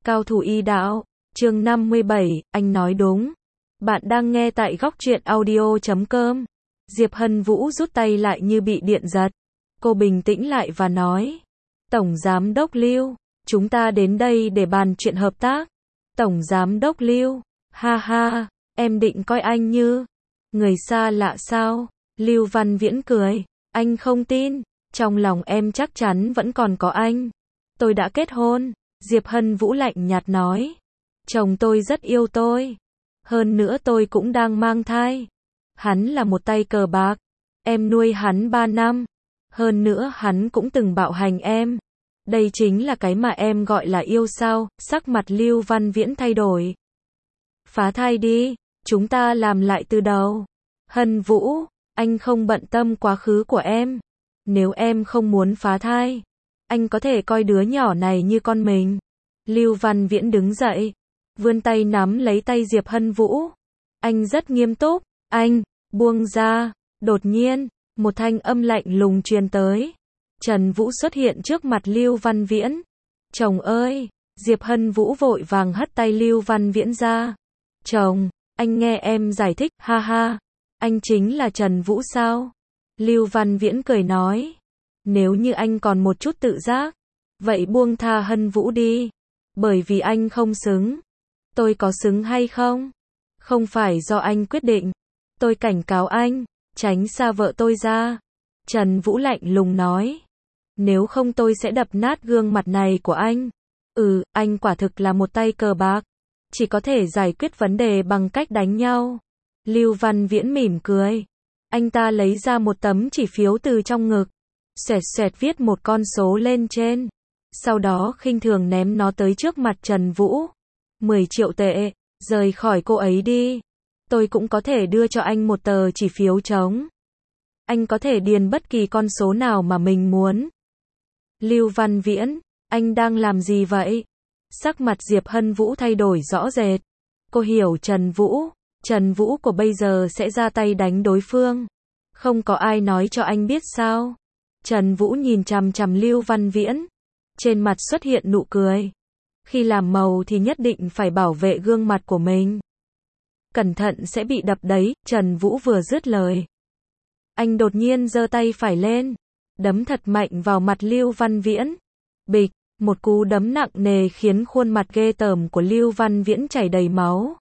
Cao thủ y đạo, chương 57, anh nói đúng. Bạn đang nghe tại góc truyện audio.com. Diệp Hân Vũ rút tay lại như bị điện giật. Cô bình tĩnh lại và nói. Tổng Giám đốc Lưu, chúng ta đến đây để bàn chuyện hợp tác. Tổng Giám đốc Lưu, ha ha, em định coi anh như người xa lạ sao? Lưu Văn Viễn cười, anh không tin, trong lòng em chắc chắn vẫn còn có anh. Tôi đã kết hôn. Diệp Hân Vũ lạnh nhạt nói. Chồng tôi rất yêu tôi. Hơn nữa tôi cũng đang mang thai. Hắn là một tay cờ bạc. Em nuôi hắn 3 năm. Hơn nữa hắn cũng từng bạo hành em. Đây chính là cái mà em gọi là yêu sao? Sắc mặt Lưu Văn Viễn thay đổi. Phá thai đi, chúng ta làm lại từ đầu. Hân Vũ, anh không bận tâm quá khứ của em. Nếu em không muốn phá thai, anh có thể coi đứa nhỏ này như con mình. Lưu Văn Viễn đứng dậy, vươn tay nắm lấy tay Diệp Hân Vũ. Anh rất nghiêm túc, anh, buông ra. Đột nhiên, một thanh âm lạnh lùng truyền tới. Trần Vũ xuất hiện trước mặt Lưu Văn Viễn. Chồng ơi, Diệp Hân Vũ vội vàng hất tay Lưu Văn Viễn ra. Chồng, anh nghe em giải thích, ha ha. Anh chính là Trần Vũ sao? Lưu Văn Viễn cười nói. Nếu như anh còn một chút tự giác, vậy buông tha Hân Vũ đi. Bởi vì anh không xứng. Tôi có xứng hay không? Không phải do anh quyết định. Tôi cảnh cáo anh, tránh xa vợ tôi ra. Trần Vũ lạnh lùng nói. Nếu không tôi sẽ đập nát gương mặt này của anh. Anh quả thực là một tay cờ bạc. Chỉ có thể giải quyết vấn đề bằng cách đánh nhau. Lưu Văn Viễn mỉm cười. Anh ta lấy ra một tấm chỉ phiếu từ trong ngực. Xoẹt xoẹt viết một con số lên trên. Sau đó khinh thường ném nó tới trước mặt Trần Vũ. 10 triệu tệ, rời khỏi cô ấy đi. Tôi cũng có thể đưa cho anh một tờ chỉ phiếu trống. Anh có thể điền bất kỳ con số nào mà mình muốn. Lưu Văn Viễn, anh đang làm gì vậy? Sắc mặt Diệp Hân Vũ thay đổi rõ rệt. Cô hiểu Trần Vũ của bây giờ sẽ ra tay đánh đối phương. Không có ai nói cho anh biết sao? Trần Vũ nhìn chằm chằm Lưu Văn Viễn. Trên mặt xuất hiện nụ cười. Khi làm màu thì nhất định phải bảo vệ gương mặt của mình. Cẩn thận sẽ bị đập đấy. Trần Vũ vừa dứt lời, anh đột nhiên giơ tay phải lên, đấm thật mạnh vào mặt Lưu Văn Viễn. Bịch, một cú đấm nặng nề khiến khuôn mặt ghê tởm của Lưu Văn Viễn chảy đầy máu.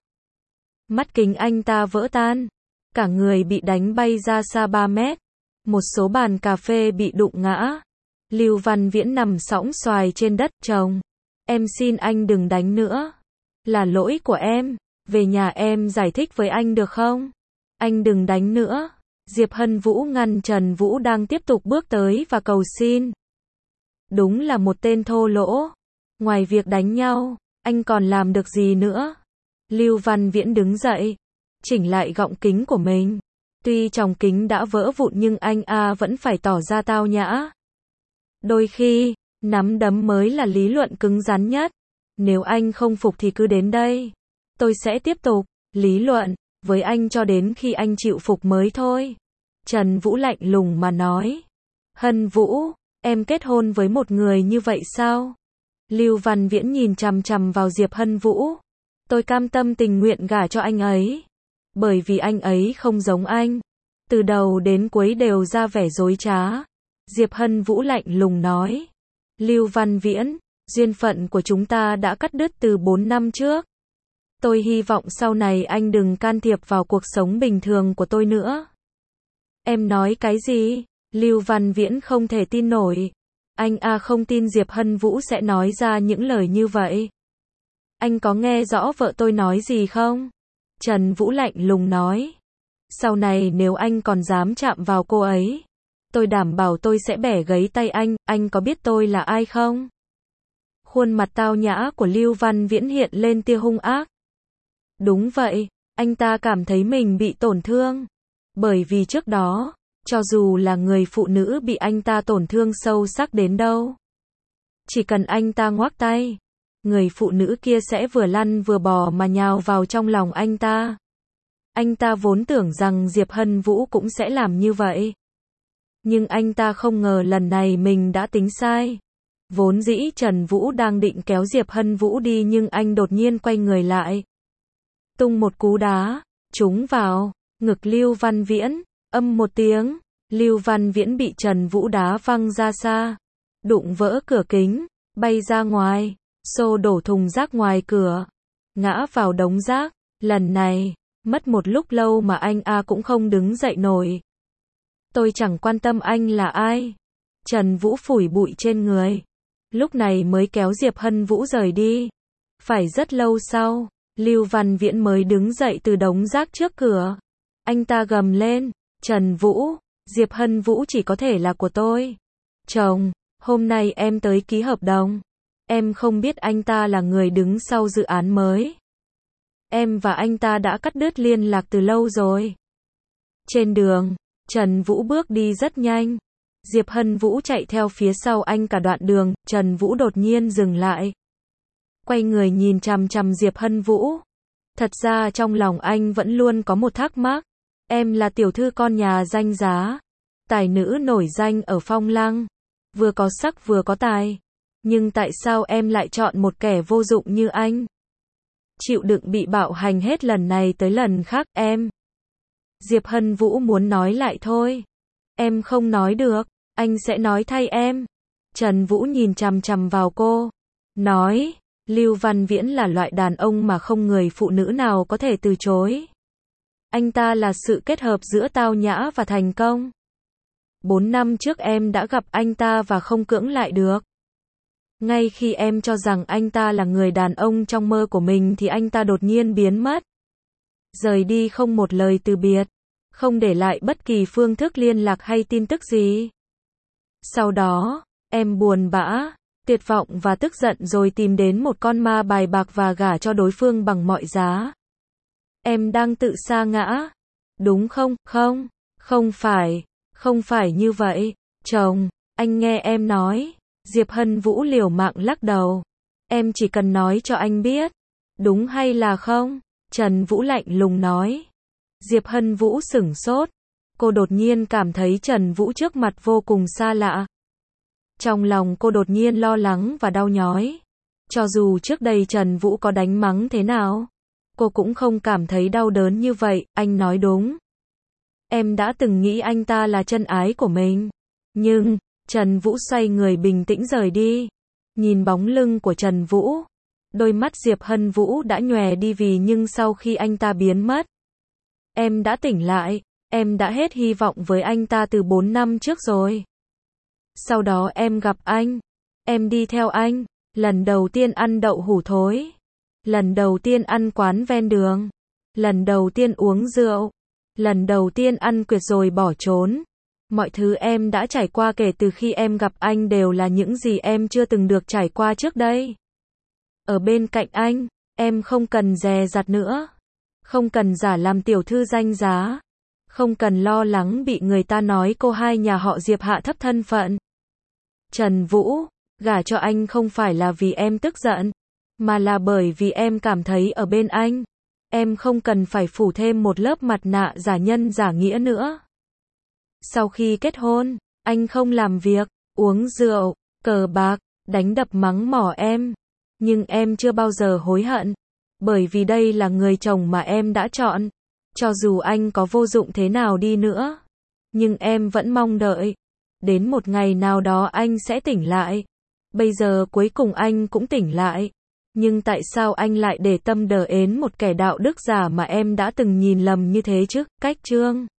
Mắt kính anh ta vỡ tan, cả người bị đánh bay ra xa 3 mét. Một số bàn cà phê bị đụng ngã. Lưu Văn Viễn nằm sõng xoài trên đất. Chồng, em xin anh đừng đánh nữa. Là lỗi của em, về nhà em giải thích với anh được không? Anh đừng đánh nữa. Diệp Hân Vũ ngăn Trần Vũ đang tiếp tục bước tới và cầu xin. Đúng là một tên thô lỗ. Ngoài việc đánh nhau, anh còn làm được gì nữa? Lưu Văn Viễn đứng dậy, chỉnh lại gọng kính của mình. Tuy tròng kính đã vỡ vụn nhưng anh vẫn phải tỏ ra tao nhã. Đôi khi, nắm đấm mới là lý luận cứng rắn nhất. Nếu anh không phục thì cứ đến đây. Tôi sẽ tiếp tục lý luận với anh cho đến khi anh chịu phục mới thôi. Trần Vũ lạnh lùng mà nói. Hân Vũ, em kết hôn với một người như vậy sao? Lưu Văn Viễn nhìn chằm chằm vào Diệp Hân Vũ. Tôi cam tâm tình nguyện gả cho anh ấy. Bởi vì anh ấy không giống anh. Từ đầu đến cuối đều ra vẻ dối trá. Diệp Hân Vũ lạnh lùng nói. Lưu Văn Viễn, duyên phận của chúng ta đã cắt đứt từ 4 năm trước. Tôi hy vọng sau này anh đừng can thiệp vào cuộc sống bình thường của tôi nữa. Em nói cái gì? Lưu Văn Viễn không thể tin nổi. Anh không tin Diệp Hân Vũ sẽ nói ra những lời như vậy. Anh có nghe rõ vợ tôi nói gì không? Trần Vũ lạnh lùng nói. Sau này nếu anh còn dám chạm vào cô ấy, tôi đảm bảo tôi sẽ bẻ gãy tay anh có biết tôi là ai không? Khuôn mặt tao nhã của Lưu Văn Viễn hiện lên tia hung ác. Đúng vậy, anh ta cảm thấy mình bị tổn thương. Bởi vì trước đó, cho dù là người phụ nữ bị anh ta tổn thương sâu sắc đến đâu, chỉ cần anh ta ngoắc tay, người phụ nữ kia sẽ vừa lăn vừa bò mà nhào vào trong lòng anh ta. Anh ta vốn tưởng rằng Diệp Hân Vũ cũng sẽ làm như vậy. Nhưng anh ta không ngờ lần này mình đã tính sai. Vốn dĩ Trần Vũ đang định kéo Diệp Hân Vũ đi nhưng anh đột nhiên quay người lại. Tung một cú đá, trúng vào ngực Lưu Văn Viễn, âm một tiếng, Lưu Văn Viễn bị Trần Vũ đá văng ra xa, đụng vỡ cửa kính, bay ra ngoài, xô đổ thùng rác ngoài cửa, ngã vào đống rác. Lần này, mất một lúc lâu mà anh cũng không đứng dậy nổi. Tôi chẳng quan tâm anh là ai. Trần Vũ phủi bụi trên người, lúc này mới kéo Diệp Hân Vũ rời đi. Phải rất lâu sau, Lưu Văn Viễn mới đứng dậy từ đống rác trước cửa. Anh ta gầm lên, Trần Vũ, Diệp Hân Vũ chỉ có thể là của tôi. Chồng, hôm nay em tới ký hợp đồng. Em không biết anh ta là người đứng sau dự án mới. Em và anh ta đã cắt đứt liên lạc từ lâu rồi. Trên đường, Trần Vũ bước đi rất nhanh. Diệp Hân Vũ chạy theo phía sau anh cả đoạn đường, Trần Vũ đột nhiên dừng lại. Quay người nhìn chằm chằm Diệp Hân Vũ. Thật ra trong lòng anh vẫn luôn có một thắc mắc. Em là tiểu thư con nhà danh giá, tài nữ nổi danh ở Phong Lăng, vừa có sắc vừa có tài. Nhưng tại sao em lại chọn một kẻ vô dụng như anh? Chịu đựng bị bạo hành hết lần này tới lần khác, em. Diệp Hân Vũ muốn nói lại thôi. Em không nói được, anh sẽ nói thay em. Trần Vũ nhìn chằm chằm vào cô, nói, Lưu Văn Viễn là loại đàn ông mà không người phụ nữ nào có thể từ chối. Anh ta là sự kết hợp giữa tao nhã và thành công. 4 năm trước em đã gặp anh ta và không cưỡng lại được. Ngay khi em cho rằng anh ta là người đàn ông trong mơ của mình thì anh ta đột nhiên biến mất. Rời đi không một lời từ biệt, không để lại bất kỳ phương thức liên lạc hay tin tức gì. Sau đó, em buồn bã, tuyệt vọng và tức giận rồi tìm đến một con ma bài bạc và gả cho đối phương bằng mọi giá. Em đang tự sa ngã, đúng không? Không phải như vậy, chồng, anh nghe em nói. Diệp Hân Vũ liều mạng lắc đầu. Em chỉ cần nói cho anh biết, đúng hay là không? Trần Vũ lạnh lùng nói. Diệp Hân Vũ sửng sốt. Cô đột nhiên cảm thấy Trần Vũ trước mặt vô cùng xa lạ. Trong lòng cô đột nhiên lo lắng và đau nhói. Cho dù trước đây Trần Vũ có đánh mắng thế nào, cô cũng không cảm thấy đau đớn như vậy. Anh nói đúng. Em đã từng nghĩ anh ta là chân ái của mình. Nhưng, Trần Vũ xoay người bình tĩnh rời đi. Nhìn bóng lưng của Trần Vũ, đôi mắt Diệp Hân Vũ đã nhòe đi nhưng sau khi anh ta biến mất, em đã tỉnh lại, em đã hết hy vọng với anh ta từ 4 năm trước rồi. Sau đó em gặp anh, em đi theo anh, lần đầu tiên ăn đậu hủ thối, lần đầu tiên ăn quán ven đường, lần đầu tiên uống rượu, lần đầu tiên ăn quyệt rồi bỏ trốn. Mọi thứ em đã trải qua kể từ khi em gặp anh đều là những gì em chưa từng được trải qua trước đây. Ở bên cạnh anh, em không cần dè dặt nữa. Không cần giả làm tiểu thư danh giá. Không cần lo lắng bị người ta nói cô hai nhà họ Diệp hạ thấp thân phận. Trần Vũ, gả cho anh không phải là vì em tức giận, mà là bởi vì em cảm thấy ở bên anh, em không cần phải phủ thêm một lớp mặt nạ giả nhân giả nghĩa nữa. Sau khi kết hôn, anh không làm việc, uống rượu, cờ bạc, đánh đập mắng mỏ em. Nhưng em chưa bao giờ hối hận. Bởi vì đây là người chồng mà em đã chọn. Cho dù anh có vô dụng thế nào đi nữa. Nhưng em vẫn mong đợi. Đến một ngày nào đó anh sẽ tỉnh lại. Bây giờ cuối cùng anh cũng tỉnh lại. Nhưng tại sao anh lại để tâm đờ ến một kẻ đạo đức giả mà em đã từng nhìn lầm như thế chứ? Cách chương